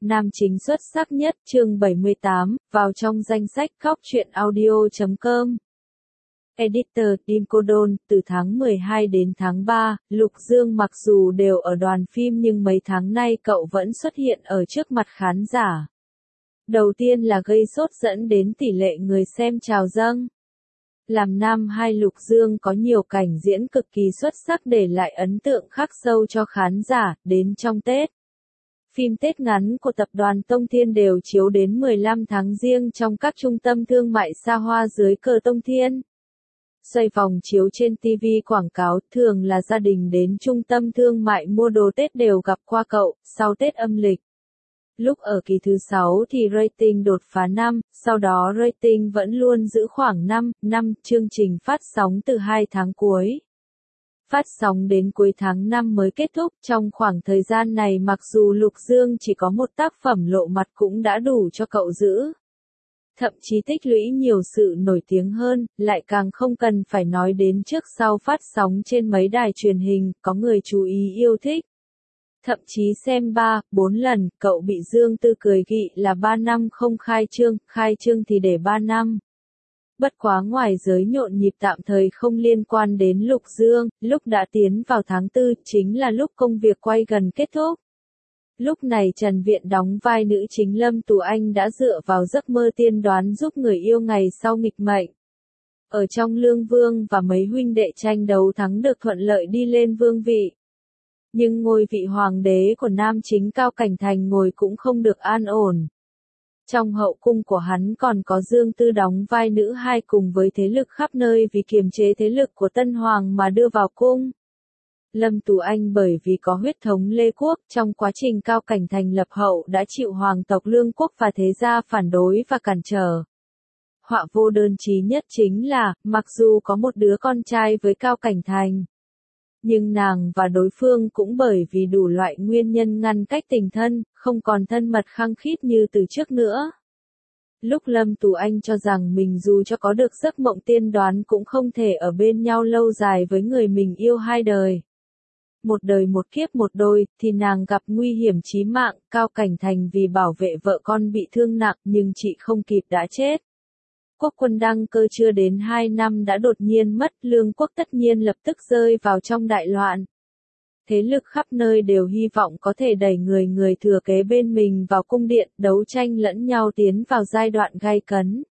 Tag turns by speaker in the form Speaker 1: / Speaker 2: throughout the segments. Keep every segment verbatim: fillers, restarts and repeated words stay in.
Speaker 1: nam chính xuất sắc nhất, chương bảy mươi tám, vào trong danh sách khóc truyện audio chấm com. Editor, Tim Codon, từ tháng mười hai đến tháng ba, Lục Dương mặc dù đều ở đoàn phim nhưng mấy tháng nay cậu vẫn xuất hiện ở trước mặt khán giả. Đầu tiên là gây sốt dẫn đến tỷ lệ người xem trào dâng. Làm nam hai, Lục Dương có nhiều cảnh diễn cực kỳ xuất sắc để lại ấn tượng khắc sâu cho khán giả, đến trong Tết. Phim Tết ngắn của tập đoàn Tông Thiên đều chiếu đến mười lăm tháng Giêng trong các trung tâm thương mại xa hoa dưới cờ Tông Thiên. Xoay vòng chiếu trên ti vi quảng cáo, thường là gia đình đến trung tâm thương mại mua đồ Tết đều gặp qua cậu, sau Tết âm lịch. Lúc ở kỳ thứ sáu thì rating đột phá năm, sau đó rating vẫn luôn giữ khoảng năm, năm, chương trình phát sóng từ hai tháng cuối. Phát sóng đến cuối tháng năm mới kết thúc, trong khoảng thời gian này mặc dù Lục Dương chỉ có một tác phẩm lộ mặt cũng đã đủ cho cậu giữ. Thậm chí tích lũy nhiều sự nổi tiếng hơn, lại càng không cần phải nói đến trước sau phát sóng trên mấy đài truyền hình, có người chú ý yêu thích. Thậm chí xem ba, bốn lần, cậu bị Dương Tư cười gị là ba năm không khai trương, khai trương thì để ba năm. Bất quá ngoài giới nhộn nhịp tạm thời không liên quan đến Lục Dương, lúc đã tiến vào tháng tư, chính là lúc công việc quay gần kết thúc. Lúc này Trần Viện đóng vai nữ chính Lâm Tú Anh đã dựa vào giấc mơ tiên đoán giúp người yêu ngày sau nghịch mệnh. Ở trong Lương Vương và mấy huynh đệ tranh đấu thắng được thuận lợi đi lên vương vị. Nhưng ngôi vị hoàng đế của nam chính Cao Cảnh Thành ngồi cũng không được an ổn. Trong hậu cung của hắn còn có Dương Tư đóng vai nữ hai cùng với thế lực khắp nơi vì kiềm chế thế lực của Tân Hoàng mà đưa vào cung. Lâm Tú Anh bởi vì có huyết thống Lê Quốc, trong quá trình Cao Cảnh Thành lập hậu đã chịu hoàng tộc Lương Quốc và thế gia phản đối và cản trở. Họa vô đơn chí nhất chính là, mặc dù có một đứa con trai với Cao Cảnh Thành, nhưng nàng và đối phương cũng bởi vì đủ loại nguyên nhân ngăn cách tình thân, không còn thân mật khăng khít như từ trước nữa. Lúc Lâm Tú Anh cho rằng mình dù cho có được giấc mộng tiên đoán cũng không thể ở bên nhau lâu dài với người mình yêu hai đời. Một đời một kiếp một đôi, thì nàng gặp nguy hiểm chí mạng, Cao Cảnh Thành vì bảo vệ vợ con bị thương nặng nhưng chị không kịp đã chết. Quốc quân đăng cơ chưa đến hai năm đã đột nhiên mất, Lương Quốc tất nhiên lập tức rơi vào trong đại loạn. Thế lực khắp nơi đều hy vọng có thể đẩy người người thừa kế bên mình vào cung điện, đấu tranh lẫn nhau tiến vào giai đoạn gay cấn.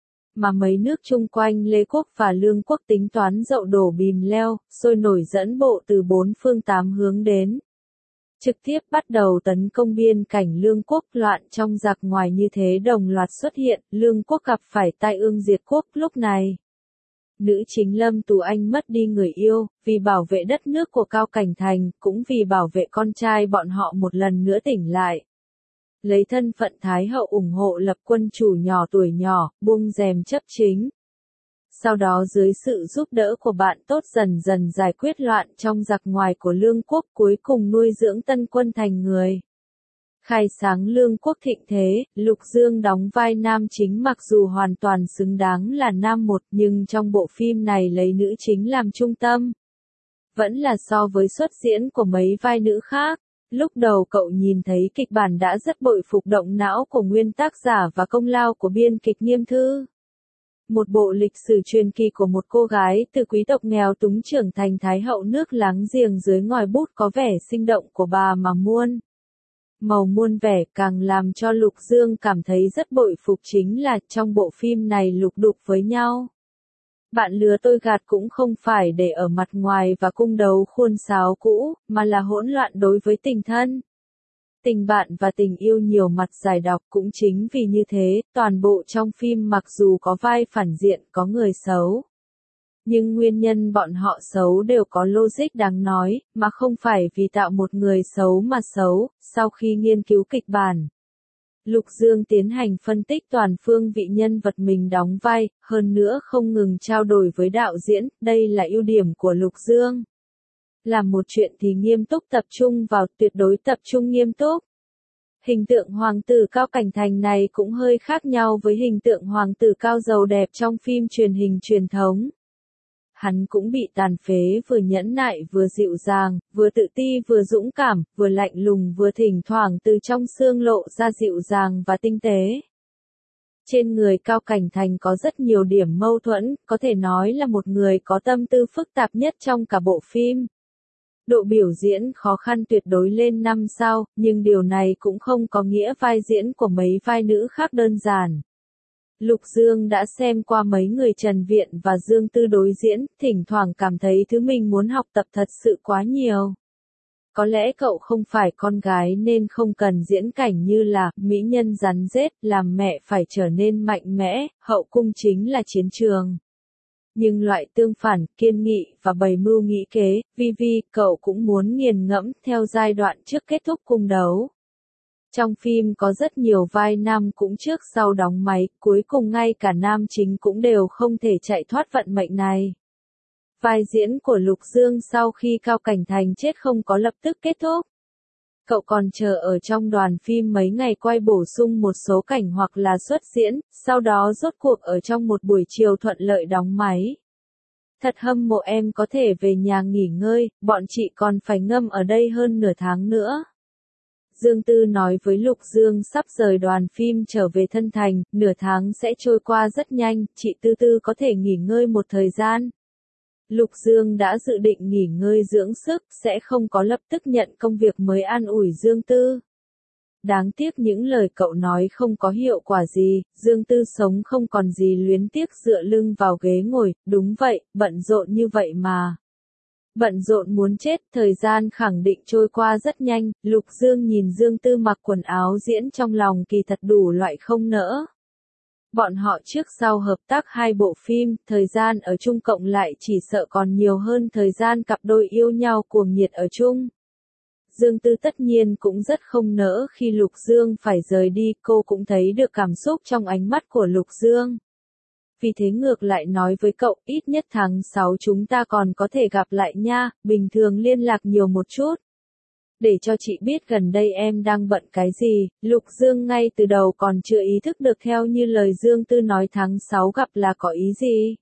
Speaker 1: Mà mấy nước chung quanh Lê Quốc và Lương Quốc tính toán dậu đổ bìm leo, sôi nổi dẫn bộ từ bốn phương tám hướng đến. Trực tiếp bắt đầu tấn công biên cảnh Lương Quốc, loạn trong giặc ngoài như thế đồng loạt xuất hiện, Lương Quốc gặp phải tai ương diệt quốc lúc này. Nữ chính Lâm Tú Anh mất đi người yêu, vì bảo vệ đất nước của Cao Cảnh Thành, cũng vì bảo vệ con trai bọn họ một lần nữa tỉnh lại. Lấy thân phận Thái hậu ủng hộ lập quân chủ nhỏ tuổi nhỏ, buông rèm chấp chính. Sau đó dưới sự giúp đỡ của bạn tốt dần dần giải quyết loạn trong giặc ngoài của Lương Quốc, cuối cùng nuôi dưỡng tân quân thành người. Khai sáng Lương Quốc thịnh thế, Lục Dương đóng vai nam chính mặc dù hoàn toàn xứng đáng là nam một nhưng trong bộ phim này lấy nữ chính làm trung tâm. Vẫn là so với xuất diễn của mấy vai nữ khác. Lúc đầu cậu nhìn thấy kịch bản đã rất bội phục động não của nguyên tác giả và công lao của biên kịch Nghiêm Thư. Một bộ lịch sử truyền kỳ của một cô gái từ quý tộc nghèo túng trưởng thành thái hậu nước láng giềng dưới ngòi bút có vẻ sinh động của bà mà muôn màu muôn vẻ, càng làm cho Lục Dương cảm thấy rất bội phục chính là trong bộ phim này lục đục với nhau. Bạn lứa tôi gạt cũng không phải để ở mặt ngoài và cung đấu khuôn sáo cũ, mà là hỗn loạn đối với tình thân. Tình bạn và tình yêu nhiều mặt giải đọc, cũng chính vì như thế, toàn bộ trong phim mặc dù có vai phản diện, có người xấu. Nhưng nguyên nhân bọn họ xấu đều có logic đáng nói, mà không phải vì tạo một người xấu mà xấu. Sau khi nghiên cứu kịch bản, Lục Dương tiến hành phân tích toàn phương vị nhân vật mình đóng vai, hơn nữa không ngừng trao đổi với đạo diễn, đây là ưu điểm của Lục Dương. Làm một chuyện thì nghiêm túc tập trung vào, tuyệt đối tập trung nghiêm túc. Hình tượng hoàng tử Cao Cảnh Thành này cũng hơi khác nhau với hình tượng hoàng tử cao giàu đẹp trong phim truyền hình truyền thống. hắn cũng bị tàn phế, vừa nhẫn nại vừa dịu dàng, vừa tự ti vừa dũng cảm, vừa lạnh lùng vừa thỉnh thoảng từ trong xương lộ ra dịu dàng và tinh tế. Trên người Cao Cảnh Thành có rất nhiều điểm mâu thuẫn, có thể nói là một người có tâm tư phức tạp nhất trong cả bộ phim. Độ biểu diễn khó khăn tuyệt đối lên năm sao, nhưng điều này cũng không có nghĩa vai diễn của mấy vai nữ khác đơn giản. Lục Dương đã xem qua mấy người Trần Viện và Dương Tư đối diễn, thỉnh thoảng cảm thấy thứ mình muốn học tập thật sự quá nhiều. Có lẽ cậu không phải con gái nên không cần diễn cảnh như là mỹ nhân rắn rết, làm mẹ phải trở nên mạnh mẽ, hậu cung chính là chiến trường. Nhưng loại tương phản, kiên nghị và bày mưu nghĩ kế, Vi Vi, cậu cũng muốn nghiền ngẫm theo giai đoạn trước kết thúc cung đấu. Trong phim có rất nhiều vai nam cũng trước sau đóng máy, cuối cùng ngay cả nam chính cũng đều không thể chạy thoát vận mệnh này. Vai diễn của Lục Dương sau khi Cao Cảnh Thành chết không có lập tức kết thúc. Cậu còn chờ ở trong đoàn phim mấy ngày quay bổ sung một số cảnh hoặc là xuất diễn, sau đó rốt cuộc ở trong một buổi chiều thuận lợi đóng máy. Thật hâm mộ em có thể về nhà nghỉ ngơi, bọn chị còn phải ngâm ở đây hơn nửa tháng nữa. Dương Tư nói với Lục Dương sắp rời đoàn phim trở về Thân Thành, nửa tháng sẽ trôi qua rất nhanh, chị Tư Tư có thể nghỉ ngơi một thời gian. Lục Dương đã dự định nghỉ ngơi dưỡng sức, sẽ không có lập tức nhận công việc mới an ủi Dương Tư. Đáng tiếc những lời cậu nói không có hiệu quả gì, Dương Tư sống không còn gì luyến tiếc dựa lưng vào ghế ngồi, đúng vậy, bận rộn như vậy mà. Bận rộn muốn chết, thời gian khẳng định trôi qua rất nhanh, Lục Dương nhìn Dương Tư mặc quần áo diễn trong lòng kỳ thật đủ loại không nỡ. Bọn họ trước sau hợp tác hai bộ phim, thời gian ở chung cộng lại chỉ sợ còn nhiều hơn thời gian cặp đôi yêu nhau cuồng nhiệt ở chung. Dương Tư tất nhiên cũng rất không nỡ khi Lục Dương phải rời đi, cô cũng thấy được cảm xúc trong ánh mắt của Lục Dương. Vì thế ngược lại nói với cậu, ít nhất tháng sáu chúng ta còn có thể gặp lại nha, bình thường liên lạc nhiều một chút. Để cho chị biết gần đây em đang bận cái gì, Lục Dương ngay từ đầu còn chưa ý thức được theo như lời Dương Tư nói tháng sáu gặp là có ý gì.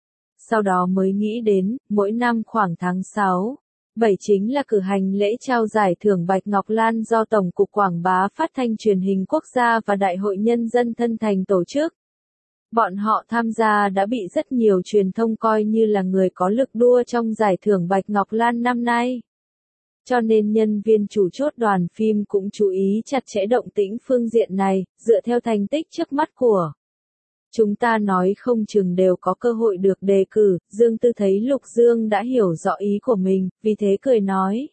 Speaker 1: Sau đó mới nghĩ đến, mỗi năm khoảng tháng sáu, bảy chính là cử hành lễ trao giải thưởng Bạch Ngọc Lan do Tổng cục Quảng bá Phát thanh Truyền hình Quốc gia và Đại hội Nhân dân Thân Thành tổ chức. Bọn họ tham gia đã bị rất nhiều truyền thông coi như là người có lực đua trong giải thưởng Bạch Ngọc Lan năm nay. Cho nên nhân viên chủ chốt đoàn phim cũng chú ý chặt chẽ động tĩnh phương diện này, dựa theo thành tích trước mắt của chúng ta nói không chừng đều có cơ hội được đề cử. Dương Tư thấy Lục Dương đã hiểu rõ ý của mình, vì thế cười nói.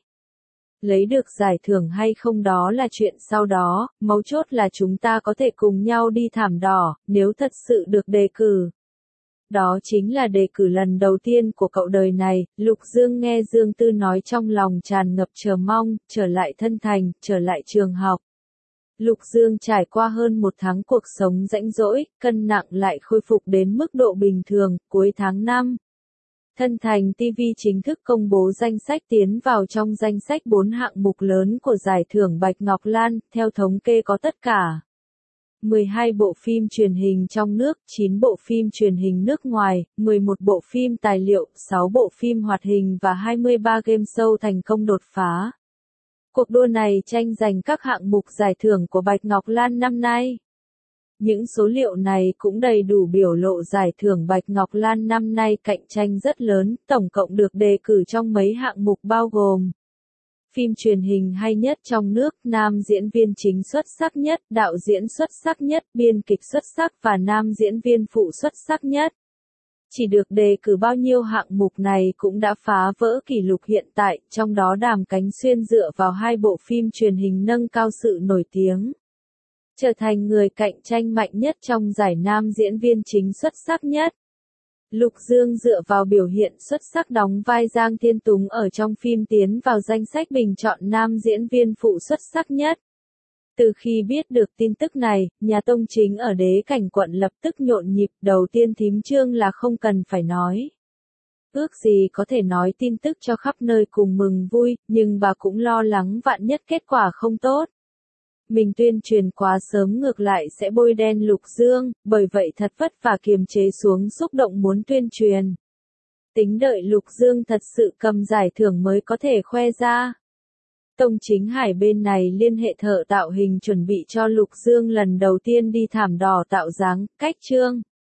Speaker 1: Lấy được giải thưởng hay không đó là chuyện sau đó, mấu chốt là chúng ta có thể cùng nhau đi thảm đỏ, nếu thật sự được đề cử. Đó chính là đề cử lần đầu tiên của cậu đời này, Lục Dương nghe Dương Tư nói trong lòng tràn ngập chờ mong, trở lại Thân Thành, trở lại trường học. Lục Dương trải qua hơn một tháng cuộc sống rãnh rỗi, cân nặng lại khôi phục đến mức độ bình thường, cuối tháng năm. Thân Thành ti vi chính thức công bố danh sách tiến vào trong danh sách bốn hạng mục lớn của giải thưởng Bạch Ngọc Lan, theo thống kê có tất cả mười hai bộ phim truyền hình trong nước, chín bộ phim truyền hình nước ngoài, mười một bộ phim tài liệu, sáu bộ phim hoạt hình và hai mươi ba game show thành công đột phá. Cuộc đua này tranh giành các hạng mục giải thưởng của Bạch Ngọc Lan năm nay. Những số liệu này cũng đầy đủ biểu lộ giải thưởng Bạch Ngọc Lan năm nay cạnh tranh rất lớn, tổng cộng được đề cử trong mấy hạng mục bao gồm phim truyền hình hay nhất trong nước, nam diễn viên chính xuất sắc nhất, đạo diễn xuất sắc nhất, biên kịch xuất sắc và nam diễn viên phụ xuất sắc nhất. Chỉ được đề cử bao nhiêu hạng mục này cũng đã phá vỡ kỷ lục hiện tại, trong đó Đàm Cánh Xuyên dựa vào hai bộ phim truyền hình nâng cao sự nổi tiếng, trở thành người cạnh tranh mạnh nhất trong giải nam diễn viên chính xuất sắc nhất. Lục Dương dựa vào biểu hiện xuất sắc đóng vai Giang Thiên Túng ở trong phim tiến vào danh sách bình chọn nam diễn viên phụ xuất sắc nhất. Từ khi biết được tin tức này, nhà Tông Chính ở Đế Cảnh quận lập tức nhộn nhịp, đầu tiên Thím Trương là không cần phải nói. Ước gì có thể nói tin tức cho khắp nơi cùng mừng vui, nhưng bà cũng lo lắng vạn nhất kết quả không tốt. Mình tuyên truyền quá sớm ngược lại sẽ bôi đen Lục Dương, bởi vậy thật vất vả kiềm chế xuống xúc động muốn tuyên truyền. tính đợi Lục Dương thật sự cầm giải thưởng mới có thể khoe ra. Tông Chính Hải bên này liên hệ thợ tạo hình chuẩn bị cho Lục Dương lần đầu tiên đi thảm đỏ tạo dáng, cách trương.